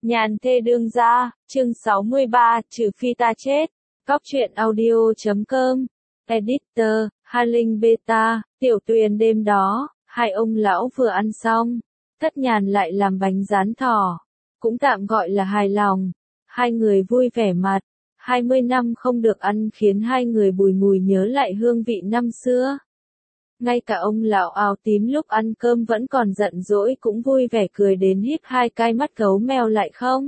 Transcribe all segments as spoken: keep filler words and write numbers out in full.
Nhàn thê đương gia, chương sáu mươi ba, trừ phi ta chết. Cóc truyện audio chấm com. Editor, Hà Linh Beta, Tiểu Tuyền đêm đó, hai ông lão vừa ăn xong. Thất Nhàn lại làm bánh rán thỏ. Cũng tạm gọi là hài lòng. Hai người vui vẻ mặt. Hai mươi năm không được ăn khiến hai người bùi ngùi nhớ lại hương vị năm xưa. Ngay cả ông lão áo tím lúc ăn cơm vẫn còn giận dỗi cũng vui vẻ cười đến híp hai cái mắt gấu mèo lại không?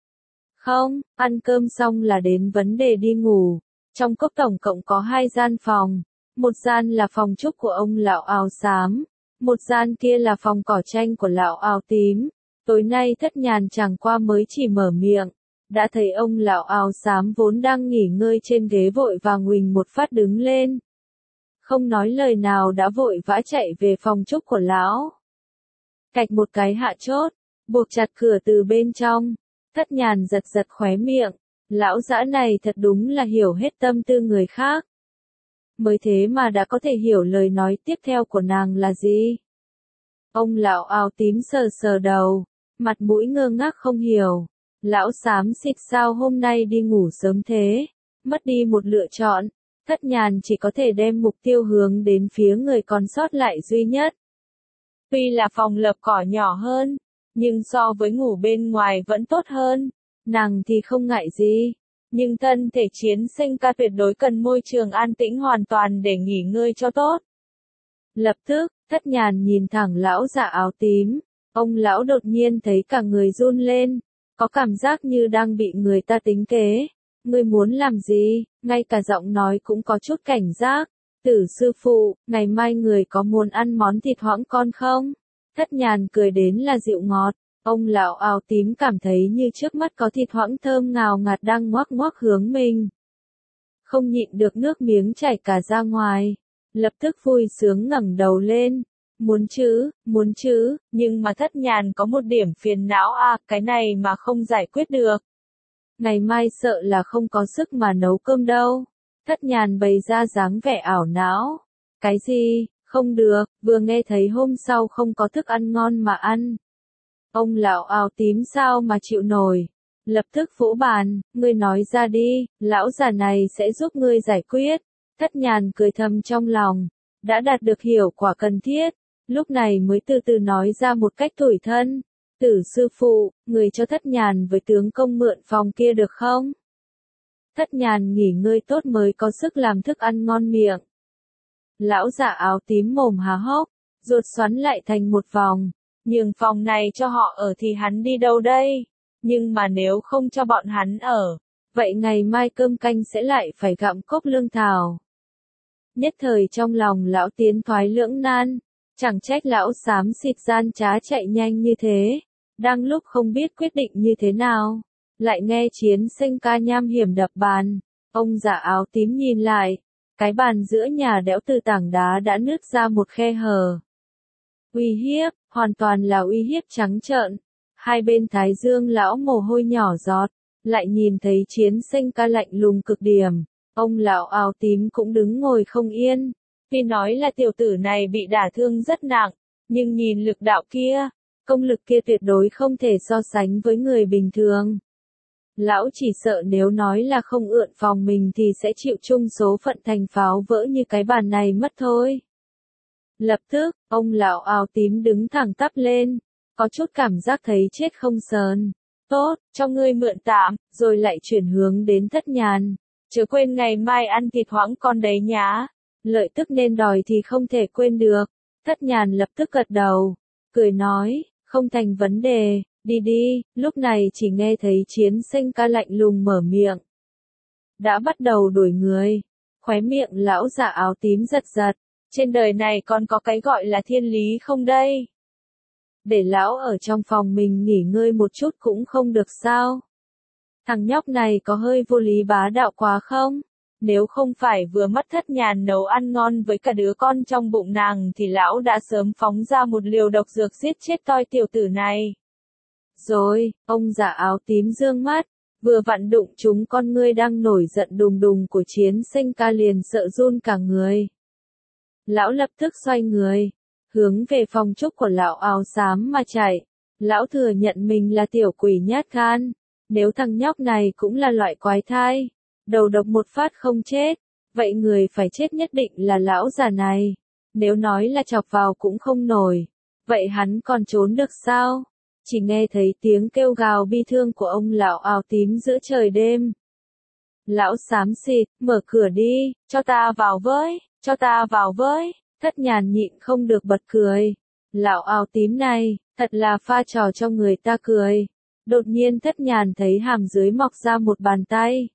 Không, ăn cơm xong là đến vấn đề đi ngủ. Trong cốc tổng cộng có hai gian phòng. Một gian là phòng trúc của ông lão áo xám. Một gian kia là phòng cỏ tranh của lão áo tím. Tối nay Thất Nhàn chẳng qua mới chỉ mở miệng. Đã thấy ông lão áo xám vốn đang nghỉ ngơi trên ghế vội vàng huỳnh một phát đứng lên. Không nói lời nào đã vội vã chạy về phòng trúc của lão. Cạch một cái hạ chốt, buộc chặt cửa từ bên trong. Thất Nhàn giật giật khóe miệng. Lão dã này thật đúng là hiểu hết tâm tư người khác. Mới thế mà đã có thể hiểu lời nói tiếp theo của nàng là gì. Ông lão áo tím sờ sờ đầu, mặt mũi ngơ ngác không hiểu. Lão xám xịt sao hôm nay đi ngủ sớm thế, mất đi một lựa chọn. Thất Nhàn chỉ có thể đem mục tiêu hướng đến phía người còn sót lại duy nhất. Tuy là phòng lợp cỏ nhỏ hơn, nhưng so với ngủ bên ngoài vẫn tốt hơn. Nàng thì không ngại gì, nhưng thân thể chiến sinh ca tuyệt đối cần môi trường an tĩnh hoàn toàn để nghỉ ngơi cho tốt. Lập tức, Thất Nhàn nhìn thẳng lão già áo tím, ông lão đột nhiên thấy cả người run lên, có cảm giác như đang bị người ta tính kế. Ngươi muốn làm gì? Ngay cả giọng nói cũng có chút cảnh giác. Tử sư phụ, ngày mai người có muốn ăn món thịt hoãng con không? Thất Nhàn cười đến là dịu ngọt. Ông lão áo tím cảm thấy như trước mắt có thịt hoãng thơm ngào ngạt đang ngoác ngoác hướng mình. Không nhịn được nước miếng chảy cả ra ngoài. Lập tức vui sướng ngẩng đầu lên. Muốn chứ, muốn chứ, nhưng mà Thất Nhàn có một điểm phiền não à, cái này mà không giải quyết được. Ngày mai sợ là không có sức mà nấu cơm đâu. Thất Nhàn bày ra dáng vẻ ảo não. Cái gì, không được, vừa nghe thấy hôm sau không có thức ăn ngon mà ăn. Ông lão áo tím sao mà chịu nổi. Lập tức vỗ bàn, ngươi nói ra đi, lão già này sẽ giúp ngươi giải quyết. Thất Nhàn cười thầm trong lòng, đã đạt được hiệu quả cần thiết, lúc này mới từ từ nói ra một cách tủi thân. Tử sư phụ, người cho Thất Nhàn với tướng công mượn phòng kia được không? Thất Nhàn nghỉ ngơi tốt mới có sức làm thức ăn ngon miệng. Lão già áo tím mồm há hốc, ruột xoắn lại thành một vòng. Nhưng phòng này cho họ ở thì hắn đi đâu đây? Nhưng mà nếu không cho bọn hắn ở, vậy ngày mai cơm canh sẽ lại phải gặm cốc lương thảo. Nhất thời trong lòng lão tiến thoái lưỡng nan, chẳng trách lão xám xịt gian trá chạy nhanh như thế. Đang lúc không biết quyết định như thế nào, lại nghe chiến sinh ca nham hiểm đập bàn. Ông già áo tím nhìn lại, cái bàn giữa nhà đẽo từ tảng đá đã nứt ra một khe hở. Uy hiếp, hoàn toàn là uy hiếp trắng trợn. Hai bên thái dương lão mồ hôi nhỏ giọt, lại nhìn thấy chiến sinh ca lạnh lùng cực điểm. Ông lão áo tím cũng đứng ngồi không yên. Tuy nói là tiểu tử này bị đả thương rất nặng, nhưng nhìn lực đạo kia, công lực kia tuyệt đối không thể so sánh với người bình thường. Lão chỉ sợ nếu nói là không ượn phòng mình thì sẽ chịu chung số phận thành pháo vỡ như cái bàn này mất thôi. Lập tức, ông lão áo tím đứng thẳng tắp lên, có chút cảm giác thấy chết không sờn. Tốt, cho ngươi mượn tạm, rồi lại chuyển hướng đến Thất Nhàn. Chớ quên ngày mai ăn thịt hoãng con đấy nhá. Lợi tức nên đòi thì không thể quên được. Thất Nhàn lập tức gật đầu, cười nói, không thành vấn đề, đi đi. Lúc này chỉ nghe thấy chiến sinh ca lạnh lùng mở miệng. Đã bắt đầu đuổi người. Khóe miệng lão già áo tím giật giật. Trên đời này còn có cái gọi là thiên lý không đây? Để lão ở trong phòng mình nghỉ ngơi một chút cũng không được sao? Thằng nhóc này có hơi vô lý bá đạo quá không? Nếu không phải vừa mất Thất Nhàn nấu ăn ngon với cả đứa con trong bụng nàng thì lão đã sớm phóng ra một liều độc dược giết chết toi tiểu tử này. Rồi, ông già áo tím dương mắt, vừa vặn đụng chúng con ngươi đang nổi giận đùng đùng của chiến sinh ca liền sợ run cả người. Lão lập tức xoay người, hướng về phòng trúc của lão áo xám mà chạy. Lão thừa nhận mình là tiểu quỷ nhát gan. Nếu thằng nhóc này cũng là loại quái thai, đầu độc một phát không chết, vậy người phải chết nhất định là lão già này. Nếu nói là chọc vào cũng không nổi, vậy hắn còn trốn được sao? Chỉ nghe thấy tiếng kêu gào bi thương của ông lão áo tím giữa trời đêm. Lão xám xịt, mở cửa đi, cho ta vào với, cho ta vào với. Thất Nhàn nhịn không được bật cười. Lão áo tím này, thật là pha trò cho người ta cười. Đột nhiên Thất Nhàn thấy hàm dưới mọc ra một bàn tay.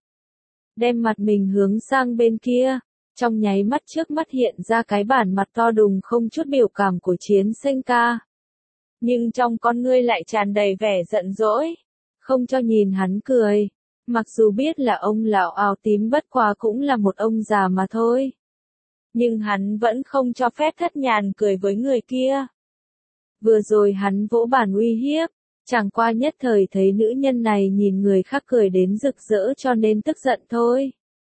Đem mặt mình hướng sang bên kia. Trong nháy mắt trước mắt hiện ra cái bản mặt to đùng không chút biểu cảm của Chiến Sinh ca. Nhưng trong con ngươi lại tràn đầy vẻ giận dỗi. Không cho nhìn hắn cười. Mặc dù biết là ông lão áo tím bất quá cũng là một ông già mà thôi. Nhưng hắn vẫn không cho phép Thất Nhàn cười với người kia. Vừa rồi hắn vỗ bàn uy hiếp. Chẳng qua nhất thời thấy nữ nhân này nhìn người khác cười đến rực rỡ cho nên tức giận thôi.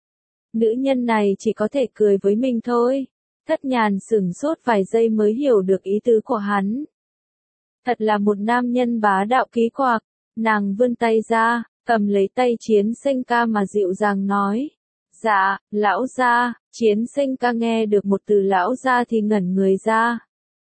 Nữ nhân này chỉ có thể cười với mình thôi. Thất Nhàn sửng sốt vài giây mới hiểu được ý tứ của hắn. Thật là một nam nhân bá đạo ký quạc. Nàng vươn tay ra, cầm lấy tay Chiến Sinh ca mà dịu dàng nói. Dạ, lão gia. Chiến Sinh ca nghe được một từ lão gia thì ngẩn người ra.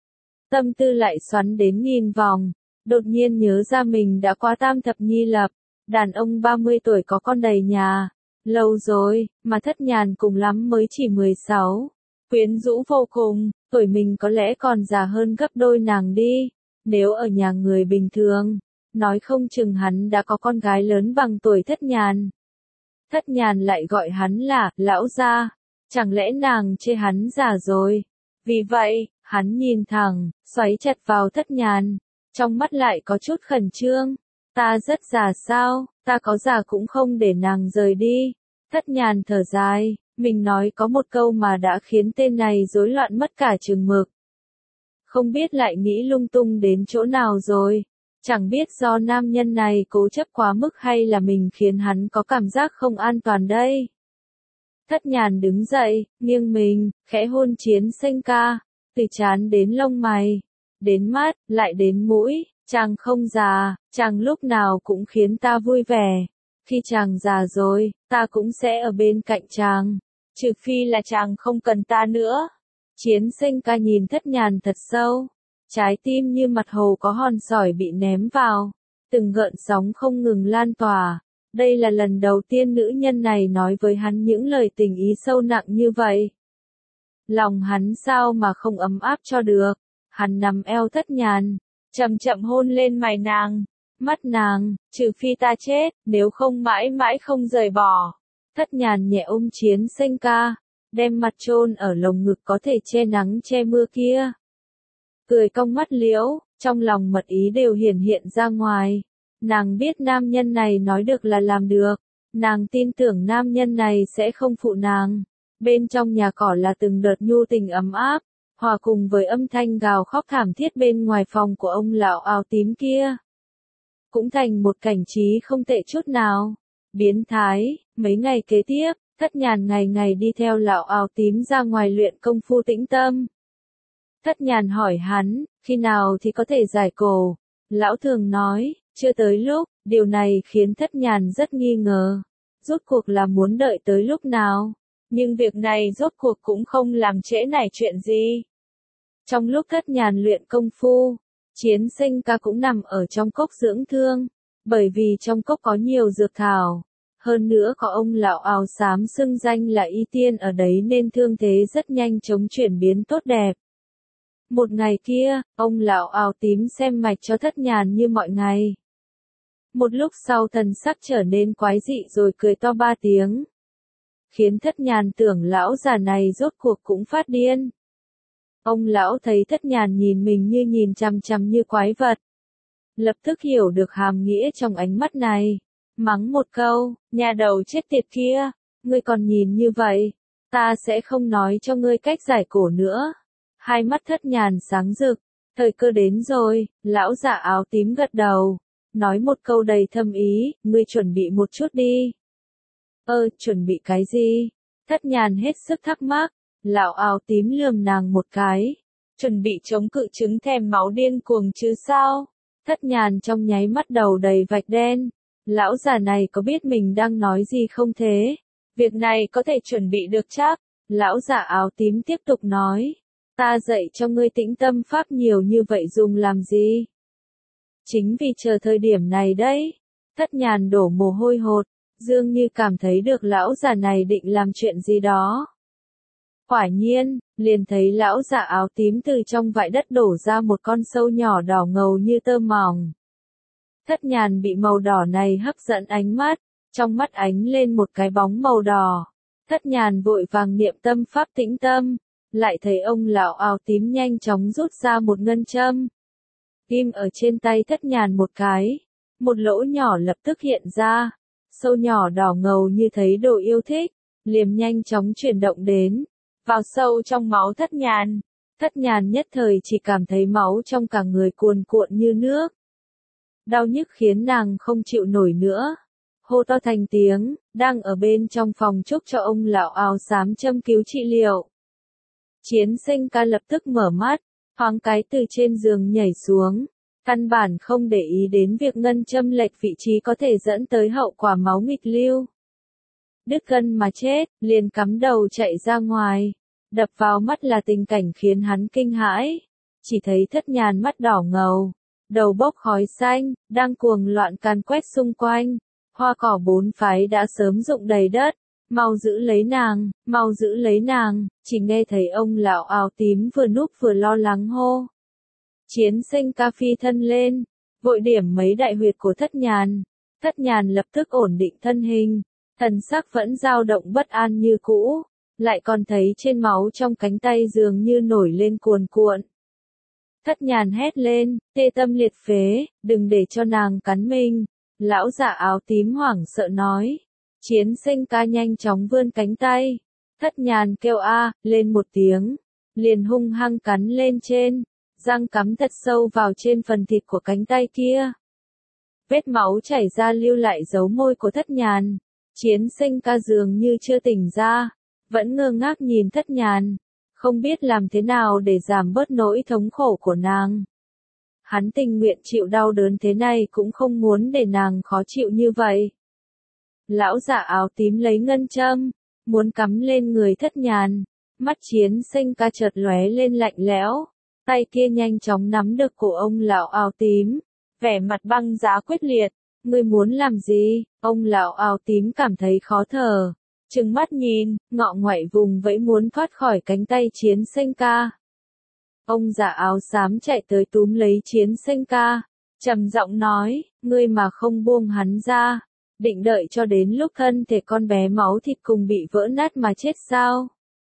Tâm tư lại xoắn đến nghìn vòng. Đột nhiên nhớ ra mình đã qua tam thập nhi lập. Đàn ông ba mươi tuổi có con đầy nhà. Lâu rồi, mà Thất Nhàn cùng lắm mới chỉ mười sáu. Quyến rũ vô cùng, tuổi mình có lẽ còn già hơn gấp đôi nàng đi. Nếu ở nhà người bình thường, nói không chừng hắn đã có con gái lớn bằng tuổi Thất Nhàn. Thất Nhàn lại gọi hắn là lão gia. Chẳng lẽ nàng chê hắn già rồi? Vì vậy, hắn nhìn thẳng, xoáy chặt vào Thất Nhàn. Trong mắt lại có chút khẩn trương. Ta rất già sao, ta có già cũng không để nàng rời đi. Thất Nhàn thở dài, mình nói có một câu mà đã khiến tên này rối loạn mất cả chừng mực. Không biết lại nghĩ lung tung đến chỗ nào rồi. Chẳng biết do nam nhân này cố chấp quá mức hay là mình khiến hắn có cảm giác không an toàn đây. Thất Nhàn đứng dậy, nghiêng mình, khẽ hôn Chiến Sinh ca, từ trán đến lông mày, đến mắt, lại đến mũi. Chàng không già, chàng lúc nào cũng khiến ta vui vẻ. Khi chàng già rồi, ta cũng sẽ ở bên cạnh chàng. Trừ phi là chàng không cần ta nữa. Chiến Sinh ca nhìn Thất Nhàn thật sâu. Trái tim như mặt hồ có hòn sỏi bị ném vào. Từng gợn sóng không ngừng lan tỏa. Đây là lần đầu tiên nữ nhân này nói với hắn những lời tình ý sâu nặng như vậy. Lòng hắn sao mà không ấm áp cho được. Hắn nắm eo Thất Nhàn, chậm chậm hôn lên mày nàng, mắt nàng, trừ phi ta chết, nếu không mãi mãi không rời bỏ. Thất Nhàn nhẹ ôm Chiến Sinh ca, đem mặt chôn ở lồng ngực có thể che nắng che mưa kia. Cười cong mắt liễu, trong lòng mật ý đều hiển hiện ra ngoài. Nàng biết nam nhân này nói được là làm được. Nàng tin tưởng nam nhân này sẽ không phụ nàng. Bên trong nhà cỏ là từng đợt nhu tình ấm áp, hòa cùng với âm thanh gào khóc thảm thiết bên ngoài phòng của ông lão áo tím kia. Cũng thành một cảnh trí không tệ chút nào. Biến thái, mấy ngày kế tiếp, Thất Nhàn ngày ngày đi theo lão áo tím ra ngoài luyện công phu tĩnh tâm. Thất Nhàn hỏi hắn, khi nào thì có thể giải cổ? Lão thường nói, chưa tới lúc. Điều này khiến Thất Nhàn rất nghi ngờ. Rốt cuộc là muốn đợi tới lúc nào? Nhưng việc này rốt cuộc cũng không làm trễ nải chuyện gì. Trong lúc Thất Nhàn luyện công phu, Chiến Sinh ca cũng nằm ở trong cốc dưỡng thương. Bởi vì trong cốc có nhiều dược thảo. Hơn nữa có ông lão áo xám xưng danh là y tiên ở đấy nên thương thế rất nhanh chóng chuyển biến tốt đẹp. Một ngày kia, ông lão áo tím xem mạch cho Thất Nhàn như mọi ngày. Một lúc sau thần sắc trở nên quái dị rồi cười to ba tiếng. Khiến Thất Nhàn tưởng lão già này rốt cuộc cũng phát điên. Ông lão thấy Thất Nhàn nhìn mình như nhìn chằm chằm như quái vật. Lập tức hiểu được hàm nghĩa trong ánh mắt này. Mắng một câu, nhà đầu chết tiệt kia, ngươi còn nhìn như vậy, ta sẽ không nói cho ngươi cách giải cổ nữa. Hai mắt Thất Nhàn sáng rực, thời cơ đến rồi, lão già áo tím gật đầu. Nói một câu đầy thâm ý, ngươi chuẩn bị một chút đi. Ơ, chuẩn bị cái gì? Thất Nhàn hết sức thắc mắc, lão áo tím lườm nàng một cái. Chuẩn bị chống cự chứng thèm máu điên cuồng chứ sao? Thất Nhàn trong nháy mắt đầu đầy vạch đen. Lão già này có biết mình đang nói gì không thế? Việc này có thể chuẩn bị được chắc. Lão già áo tím tiếp tục nói. Ta dạy cho ngươi tĩnh tâm pháp nhiều như vậy dùng làm gì? Chính vì chờ thời điểm này đấy. Thất Nhàn đổ mồ hôi hột, dường như cảm thấy được lão già này định làm chuyện gì đó. Quả nhiên, liền thấy lão già áo tím từ trong vại đất đổ ra một con sâu nhỏ đỏ ngầu như tơ mỏng. Thất Nhàn bị màu đỏ này hấp dẫn ánh mắt, trong mắt ánh lên một cái bóng màu đỏ. Thất Nhàn vội vàng niệm tâm pháp tĩnh tâm, lại thấy ông lão áo tím nhanh chóng rút ra một ngân châm. Kim ở trên tay Thất Nhàn một cái, một lỗ nhỏ lập tức hiện ra, sâu nhỏ đỏ ngầu như thấy đồ yêu thích, liềm nhanh chóng chuyển động đến, vào sâu trong máu Thất Nhàn. Thất Nhàn nhất thời chỉ cảm thấy máu trong cả người cuồn cuộn như nước. Đau nhức khiến nàng không chịu nổi nữa. Hô to thành tiếng, đang ở bên trong phòng chúc cho ông lão áo xám châm cứu trị liệu. Chiến Sinh ca lập tức mở mắt, thoáng cái từ trên giường nhảy xuống, căn bản không để ý đến việc ngân châm lệch vị trí có thể dẫn tới hậu quả máu nghịch lưu. Đứt gân mà chết, liền cắm đầu chạy ra ngoài, đập vào mắt là tình cảnh khiến hắn kinh hãi, chỉ thấy Thất Nhàn mắt đỏ ngầu, đầu bốc khói xanh, đang cuồng loạn càn quét xung quanh, hoa cỏ bốn phái đã sớm rụng đầy đất. Mau giữ lấy nàng, mau giữ lấy nàng, chỉ nghe thấy ông lão áo tím vừa núp vừa lo lắng hô. Chiến Sinh ca phi thân lên, vội điểm mấy đại huyệt của Thất Nhàn. Thất Nhàn lập tức ổn định thân hình, thần sắc vẫn dao động bất an như cũ, lại còn thấy trên máu trong cánh tay dường như nổi lên cuồn cuộn. Thất Nhàn hét lên, tê tâm liệt phế, đừng để cho nàng cắn mình. Lão già áo tím hoảng sợ nói. Chiến Sinh ca nhanh chóng vươn cánh tay. Thất Nhàn kêu a lên một tiếng, liền hung hăng cắn lên trên, răng cắm thật sâu vào trên phần thịt của cánh tay kia. Vết máu chảy ra lưu lại dấu môi của Thất Nhàn. Chiến Sinh ca dường như chưa tỉnh ra, vẫn ngơ ngác nhìn Thất Nhàn, không biết làm thế nào để giảm bớt nỗi thống khổ của nàng. Hắn tình nguyện chịu đau đớn thế này cũng không muốn để nàng khó chịu như vậy. Lão già áo tím lấy ngân châm, muốn cắm lên người Thất Nhàn, mắt Chiến Sinh ca chợt lóe lên lạnh lẽo, tay kia nhanh chóng nắm được cổ ông lão áo tím, vẻ mặt băng giá quyết liệt. Ngươi muốn làm gì? Ông lão áo tím cảm thấy khó thở, trừng mắt nhìn, ngọ ngoại vùng vẫy muốn thoát khỏi cánh tay Chiến Sinh ca. Ông già áo xám chạy tới túm lấy Chiến Sinh ca, trầm giọng nói, ngươi mà không buông hắn ra, định đợi cho đến lúc thân thể con bé máu thịt cùng bị vỡ nát mà chết sao?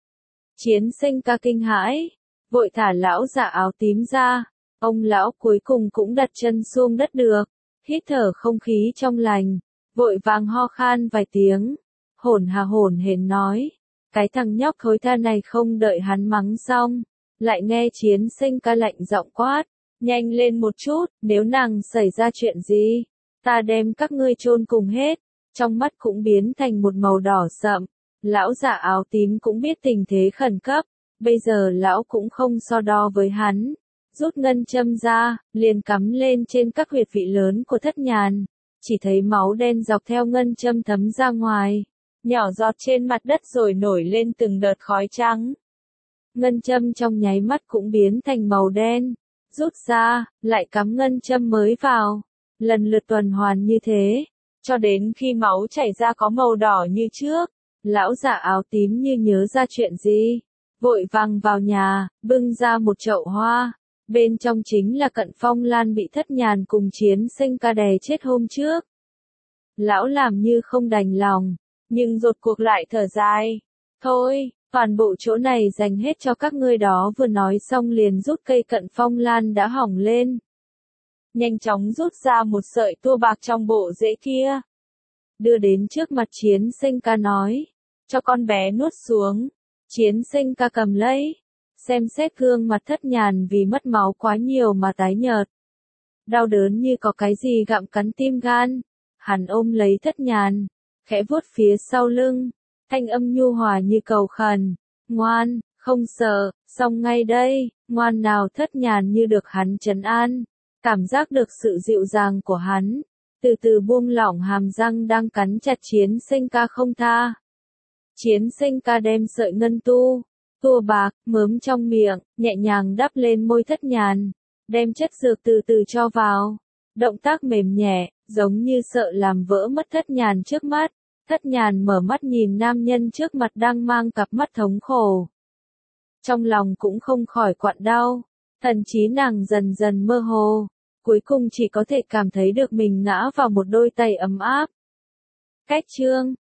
Chiến Sinh ca kinh hãi, vội thả lão già áo tím ra, ông lão cuối cùng cũng đặt chân xuống đất được, hít thở không khí trong lành, vội vàng ho khan vài tiếng, hổn hà hổn hển nói, cái thằng nhóc thối tha này không đợi hắn mắng xong, lại nghe Chiến Sinh ca lạnh giọng quát, nhanh lên một chút, nếu nàng xảy ra chuyện gì, ta đem các ngươi chôn cùng hết. Trong mắt cũng biến thành một màu đỏ sậm, lão già áo tím cũng biết tình thế khẩn cấp, bây giờ lão cũng không so đo với hắn, rút ngân châm ra, liền cắm lên trên các huyệt vị lớn của Thất Nhàn, chỉ thấy máu đen dọc theo ngân châm thấm ra ngoài, nhỏ giọt trên mặt đất rồi nổi lên từng đợt khói trắng. Ngân châm trong nháy mắt cũng biến thành màu đen, rút ra, lại cắm ngân châm mới vào, lần lượt tuần hoàn như thế, cho đến khi máu chảy ra có màu đỏ như trước. Lão già áo tím như nhớ ra chuyện gì, vội vàng vào nhà, bưng ra một chậu hoa, bên trong chính là Cận Phong Lan bị Thất Nhàn cùng Chiến Sinh ca đè chết hôm trước. Lão làm như không đành lòng, nhưng rốt cuộc lại thở dài, thôi, toàn bộ chỗ này dành hết cho các ngươi đó. Vừa nói xong liền rút cây Cận Phong Lan đã hỏng lên, nhanh chóng rút ra một sợi tua bạc trong bộ rễ kia, đưa đến trước mặt Chiến Sinh ca nói, cho con bé nuốt xuống. Chiến Sinh ca cầm lấy, xem xét gương mặt Thất Nhàn vì mất máu quá nhiều mà tái nhợt, đau đớn như có cái gì gặm cắn tim gan. Hắn ôm lấy Thất Nhàn, khẽ vuốt phía sau lưng, thanh âm nhu hòa như cầu khẩn, ngoan, không sợ, xong ngay đây, ngoan nào. Thất Nhàn như được hắn trấn an, Cảm giác được sự dịu dàng của hắn, từ từ buông lỏng hàm răng đang cắn chặt chiến sinh ca không tha. Chiến sinh ca đem sợi ngân tu, tua bạc, mớm trong miệng, nhẹ nhàng đắp lên môi Thất Nhàn, đem chất dược từ từ cho vào. Động tác mềm nhẹ, giống như sợ làm vỡ mất Thất Nhàn trước mắt. Thất Nhàn mở mắt nhìn nam nhân trước mặt đang mang cặp mắt thống khổ. Trong lòng cũng không khỏi quặn đau, thần trí nàng dần dần mơ hồ, cuối cùng chỉ có thể cảm thấy được mình ngã vào một đôi tay ấm áp. Cách chương